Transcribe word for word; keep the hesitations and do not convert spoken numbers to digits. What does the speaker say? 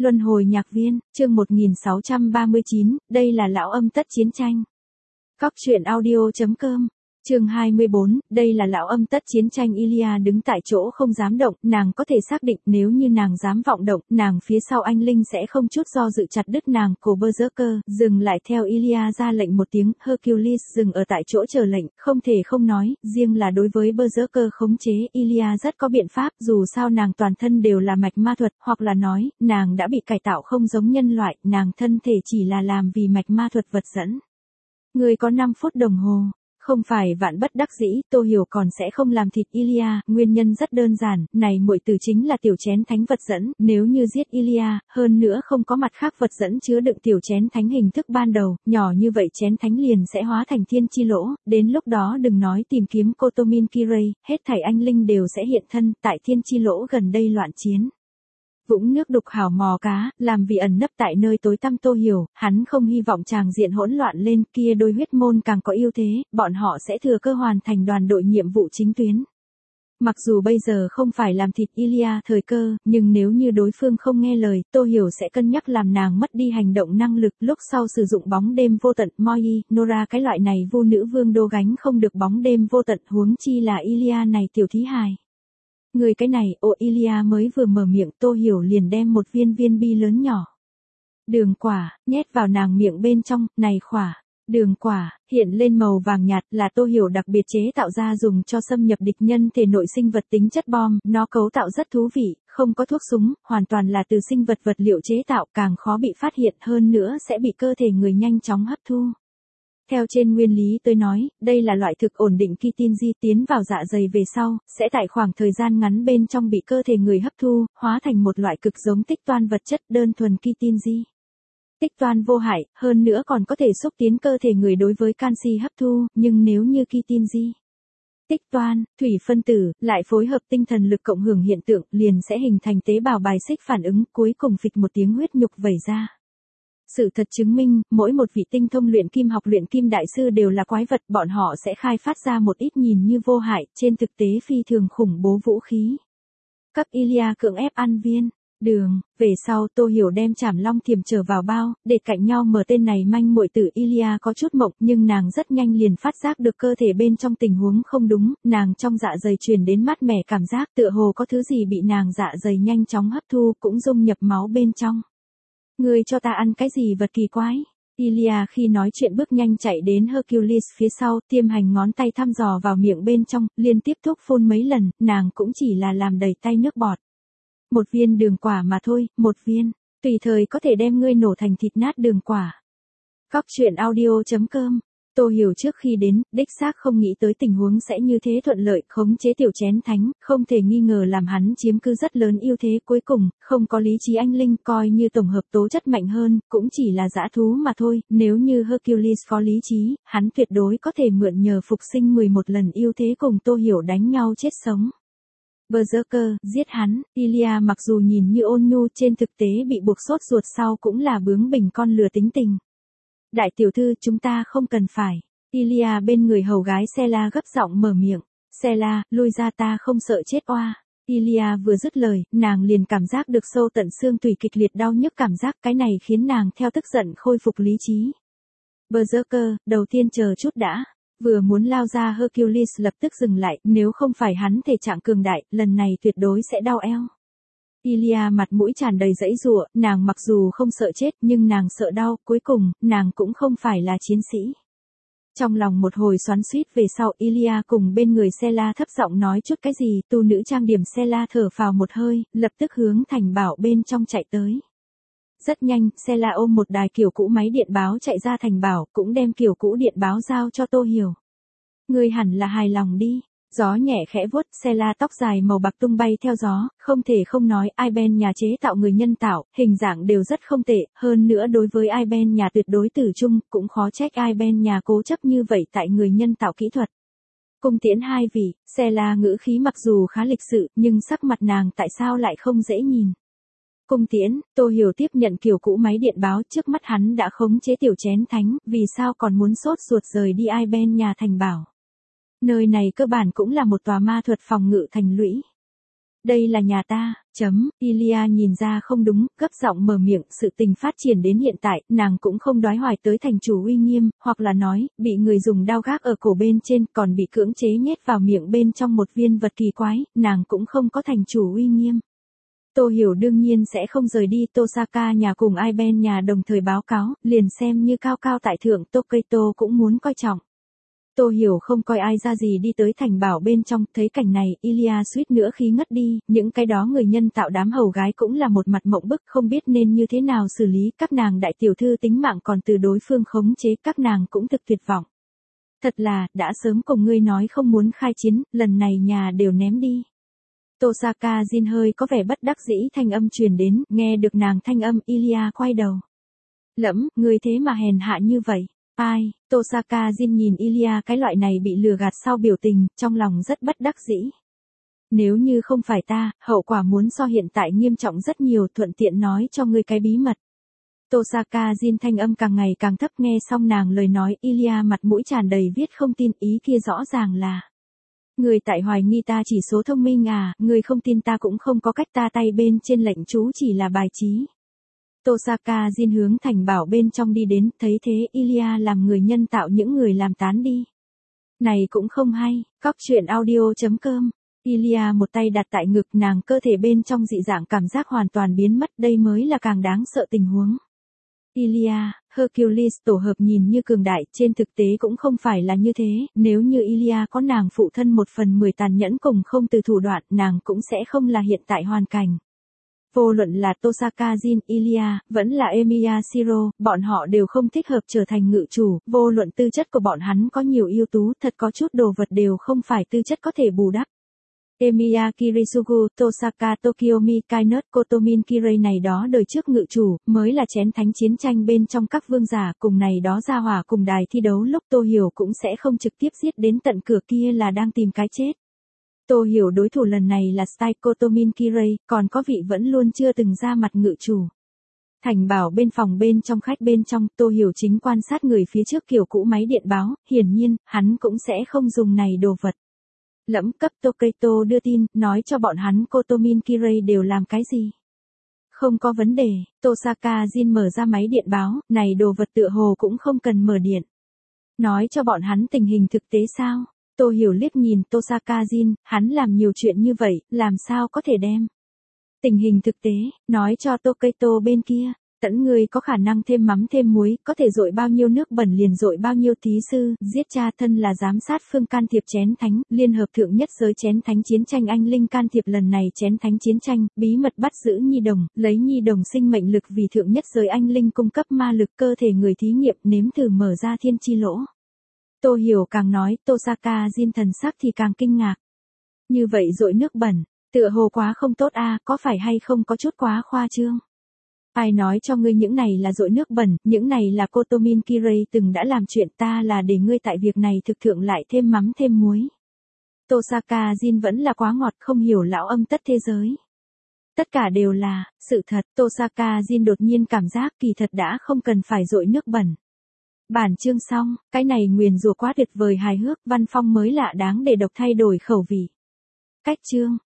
Luân hồi nhạc viên, chương một nghìn sáu trăm ba mươi chín, đây là lão âm tất chiến tranh. Cóc truyện audio chấm com, chương hai mươi bốn, đây là lão âm tất chiến tranh. Ilya đứng tại chỗ không dám động, nàng có thể xác định nếu như nàng dám vọng động, nàng phía sau anh Linh sẽ không chút do dự chặt đứt nàng. Cổ Berserker dừng lại theo Ilya ra lệnh một tiếng, Hercules dừng ở tại chỗ chờ lệnh, không thể không nói, riêng là đối với Berserker khống chế, Ilya rất có biện pháp, dù sao nàng toàn thân đều là mạch ma thuật, hoặc là nói, nàng đã bị cải tạo không giống nhân loại, nàng thân thể chỉ là làm vì mạch ma thuật vật dẫn. Người có năm phút đồng hồ. Không phải vạn bất đắc dĩ, Tô Hiểu còn sẽ không làm thịt Ilya, nguyên nhân rất đơn giản, này muội tử chính là tiểu chén thánh vật dẫn, nếu như giết Ilya, hơn nữa không có mặt khác vật dẫn chứa đựng tiểu chén thánh hình thức ban đầu, nhỏ như vậy chén thánh liền sẽ hóa thành thiên chi lỗ, đến lúc đó đừng nói tìm kiếm Kotomin Kirei, hết thảy anh linh đều sẽ hiện thân, tại thiên chi lỗ gần đây loạn chiến. Vũng nước đục hào mò cá, làm vì ẩn nấp tại nơi tối tăm. Tô Hiểu, hắn không hy vọng tràng diện hỗn loạn lên, kia đôi huyết môn càng có ưu thế, bọn họ sẽ thừa cơ hoàn thành đoàn đội nhiệm vụ chính tuyến. Mặc dù bây giờ không phải làm thịt Ilya thời cơ, nhưng nếu như đối phương không nghe lời, Tô Hiểu sẽ cân nhắc làm nàng mất đi hành động năng lực, lúc sau sử dụng bóng đêm vô tận. Moi, Nora cái loại này vu nữ vương đô gánh không được bóng đêm vô tận, huống chi là Ilya này tiểu thí hài. Người cái này, ô Ilya mới vừa mở miệng, Tô Hiểu liền đem một viên viên bi lớn nhỏ đường quả, nhét vào nàng miệng bên trong, này khỏa, đường quả, hiện lên màu vàng nhạt là Tô Hiểu đặc biệt chế tạo ra dùng cho xâm nhập địch nhân thể nội sinh vật tính chất bom, nó cấu tạo rất thú vị, không có thuốc súng, hoàn toàn là từ sinh vật vật liệu chế tạo, càng khó bị phát hiện hơn nữa sẽ bị cơ thể người nhanh chóng hấp thu. Theo trên nguyên lý tôi nói, đây là loại thực ổn định Kitinji tiến vào dạ dày về sau, sẽ tại khoảng thời gian ngắn bên trong bị cơ thể người hấp thu, hóa thành một loại cực giống tích toan vật chất đơn thuần Kitinji. Tích toan vô hại, hơn nữa còn có thể xúc tiến cơ thể người đối với canxi hấp thu, nhưng nếu như Kitinji, tích toan, thủy phân tử, lại phối hợp tinh thần lực cộng hưởng hiện tượng, liền sẽ hình thành tế bào bài xích phản ứng, cuối cùng phịch một tiếng huyết nhục vẩy ra. Sự thật chứng minh, mỗi một vị tinh thông luyện kim học luyện kim đại sư đều là quái vật, bọn họ sẽ khai phát ra một ít nhìn như vô hại, trên thực tế phi thường khủng bố vũ khí. Các Ilya cưỡng ép ăn viên đường, về sau Tô Hiểu đem Trảm Long Thiềm trở vào bao, để cạnh nhau mở tên này manh muội tử. Ilya có chút mộng, nhưng nàng rất nhanh liền phát giác được cơ thể bên trong tình huống không đúng, nàng trong dạ dày truyền đến mát mẻ cảm giác, tựa hồ có thứ gì bị nàng dạ dày nhanh chóng hấp thu, cũng dung nhập máu bên trong. Ngươi cho ta ăn cái gì vật kỳ quái? Ilya khi nói chuyện bước nhanh chạy đến Hercules phía sau, tiêm hành ngón tay thăm dò vào miệng bên trong, liên tiếp thúc phun mấy lần, nàng cũng chỉ là làm đầy tay nước bọt. Một viên đường quả mà thôi, một viên, tùy thời có thể đem ngươi nổ thành thịt nát đường quả. Cóc truyện audio chấm com. Tô Hiểu trước khi đến, đích xác không nghĩ tới tình huống sẽ như thế thuận lợi, khống chế tiểu chén thánh, không thể nghi ngờ làm hắn chiếm cứ rất lớn ưu thế. Cuối cùng, không có lý trí anh Linh, coi như tổng hợp tố chất mạnh hơn, cũng chỉ là dã thú mà thôi, nếu như Hercules có lý trí, hắn tuyệt đối có thể mượn nhờ phục sinh mười một lần ưu thế cùng Tô Hiểu đánh nhau chết sống. Berserker, giết hắn. Ilya mặc dù nhìn như ôn nhu, trên thực tế bị buộc sốt ruột sau cũng là bướng bỉnh con lừa tính tình. Đại tiểu thư, chúng ta không cần phải. Ilya bên người hầu gái Sela gấp giọng mở miệng. Sela, lui ra, ta không sợ chết oa. Ilya vừa dứt lời, nàng liền cảm giác được sâu tận xương tủy kịch liệt đau nhức cảm giác, cái này khiến nàng theo tức giận khôi phục lý trí. Berserker, đầu tiên chờ chút đã. Vừa muốn lao ra Hercules lập tức dừng lại, nếu không phải hắn thể trạng cường đại, lần này tuyệt đối sẽ đau eo. Ilya mặt mũi tràn đầy giãy giụa, nàng mặc dù không sợ chết nhưng nàng sợ đau, cuối cùng, nàng cũng không phải là chiến sĩ. Trong lòng một hồi xoắn xuýt về sau, Ilya cùng bên người Sela thấp giọng nói chút cái gì, tu nữ trang điểm Sela thở phào một hơi, lập tức hướng thành bảo bên trong chạy tới. Rất nhanh, Sela ôm một đài kiểu cũ máy điện báo chạy ra thành bảo, cũng đem kiểu cũ điện báo giao cho Tô Hiểu. Ngươi hẳn là hài lòng đi. Gió nhẹ khẽ vuốt, Sela tóc dài màu bạc tung bay theo gió, không thể không nói, Iben nhà chế tạo người nhân tạo, hình dạng đều rất không tệ, hơn nữa đối với Iben nhà tuyệt đối tử trung, cũng khó trách Iben nhà cố chấp như vậy tại người nhân tạo kỹ thuật. Cung tiễn hai vị, Sela ngữ khí mặc dù khá lịch sự, nhưng sắc mặt nàng tại sao lại không dễ nhìn. Cung tiễn, Tô Hiểu tiếp nhận kiểu cũ máy điện báo, trước mắt hắn đã khống chế tiểu chén thánh, vì sao còn muốn sốt ruột rời đi Iben nhà thành bảo. Nơi này cơ bản cũng là một tòa ma thuật phòng ngự thành lũy. Đây là nhà ta, chấm, Ilya nhìn ra không đúng, gấp giọng mở miệng, sự tình phát triển đến hiện tại, nàng cũng không đoái hoài tới thành chủ uy nghiêm, hoặc là nói, bị người dùng đao gác ở cổ bên trên, còn bị cưỡng chế nhét vào miệng bên trong một viên vật kỳ quái, nàng cũng không có thành chủ uy nghiêm. Tô Hiểu đương nhiên sẽ không rời đi, Tosaka nhà cùng Aiben nhà đồng thời báo cáo, liền xem như cao cao tại thượng Tokito cũng muốn coi trọng. Tô Hiểu không coi ai ra gì đi tới thành bảo bên trong, thấy cảnh này, Ilya suýt nữa khí ngất đi, những cái đó người nhân tạo đám hầu gái cũng là một mặt mộng bức, không biết nên như thế nào xử lý, các nàng đại tiểu thư tính mạng còn từ đối phương khống chế, các nàng cũng thực tuyệt vọng. Thật là, đã sớm cùng ngươi nói không muốn khai chiến, lần này nhà đều ném đi. Tosaka Jin hơi có vẻ bất đắc dĩ, thanh âm truyền đến, nghe được nàng thanh âm, Ilya quay đầu. Lẫm, ngươi thế mà hèn hạ như vậy. Ai, Tosaka Jin nhìn Ilya cái loại này bị lừa gạt sau biểu tình, trong lòng rất bất đắc dĩ. Nếu như không phải ta, hậu quả muốn so hiện tại nghiêm trọng rất nhiều, thuận tiện nói cho ngươi cái bí mật. Tosaka Jin thanh âm càng ngày càng thấp, nghe xong nàng lời nói, Ilya mặt mũi tràn đầy viết không tin, ý kia rõ ràng là. Người tại hoài nghi ta chỉ số thông minh à, người không tin ta cũng không có cách, ta tay bên trên lệnh chú chỉ là bài trí. Tosaka Jin hướng thành bảo bên trong đi đến, thấy thế Ilya làm người nhân tạo những người làm tán đi. Này cũng không hay, cóc truyện audio chấm com. Ilya một tay đặt tại ngực nàng, cơ thể bên trong dị dạng cảm giác hoàn toàn biến mất, đây mới là càng đáng sợ tình huống. Ilya, Hercules tổ hợp nhìn như cường đại, trên thực tế cũng không phải là như thế, nếu như Ilya có nàng phụ thân một phần mười tàn nhẫn cùng không từ thủ đoạn, nàng cũng sẽ không là hiện tại hoàn cảnh. Vô luận là Tosaka Jin, Ilya, vẫn là Emiya Shiro, bọn họ đều không thích hợp trở thành ngự chủ, vô luận tư chất của bọn hắn có nhiều ưu tú, thật có chút đồ vật đều không phải tư chất có thể bù đắp. Emiya Kirisugu, Tosaka Tokyomi Kainet Kotomin Kirei này đó đời trước ngự chủ, mới là chén thánh chiến tranh bên trong các vương giả, cùng này đó ra hỏa cùng đài thi đấu lúc Tô Hiểu cũng sẽ không trực tiếp giết đến tận cửa, kia là đang tìm cái chết. Tô Hiểu đối thủ lần này là Style Kotomin Kirei, còn có vị vẫn luôn chưa từng ra mặt ngự chủ. Thành bảo bên phòng bên trong khách bên trong, Tô Hiểu chính quan sát người phía trước kiểu cũ máy điện báo, hiển nhiên, hắn cũng sẽ không dùng này đồ vật. Lẫm cấp Tokito đưa tin, nói cho bọn hắn Kotomin Kirei đều làm cái gì. Không có vấn đề, Tosaka Jin mở ra máy điện báo, này đồ vật tựa hồ cũng không cần mở điện. Nói cho bọn hắn tình hình thực tế sao? Tô Hiểu liếc nhìn Tosaka Jin, hắn làm nhiều chuyện như vậy, làm sao có thể đem tình hình thực tế, nói cho Tokito bên kia. Tẫn người có khả năng thêm mắm thêm muối, có thể dội bao nhiêu nước bẩn liền dội bao nhiêu, thí sư, giết cha thân là giám sát phương can thiệp chén thánh, liên hợp thượng nhất giới chén thánh chiến tranh anh linh can thiệp lần này chén thánh chiến tranh, bí mật bắt giữ nhi đồng, lấy nhi đồng sinh mệnh lực vì thượng nhất giới anh linh cung cấp ma lực, cơ thể người thí nghiệm nếm thử mở ra thiên chi lỗ. Tô Hiểu càng nói, Tosaka Jin thần sắc thì càng kinh ngạc. Như vậy dội nước bẩn, tựa hồ quá không tốt a, có phải hay không có chút quá khoa trương? Ai nói cho ngươi những này là dội nước bẩn, những này là Kotomin Kirei từng đã làm chuyện, ta là để ngươi tại việc này thực thượng lại thêm mắm thêm muối. Tosaka Jin vẫn là quá ngọt, không hiểu lão âm tất thế giới. Tất cả đều là sự thật, Tosaka Jin đột nhiên cảm giác kỳ thật đã không cần phải dội nước bẩn. Bản chương xong, cái này nguyền rủa quá tuyệt vời hài hước, văn phong mới lạ đáng để độc thay đổi khẩu vị. Cách chương.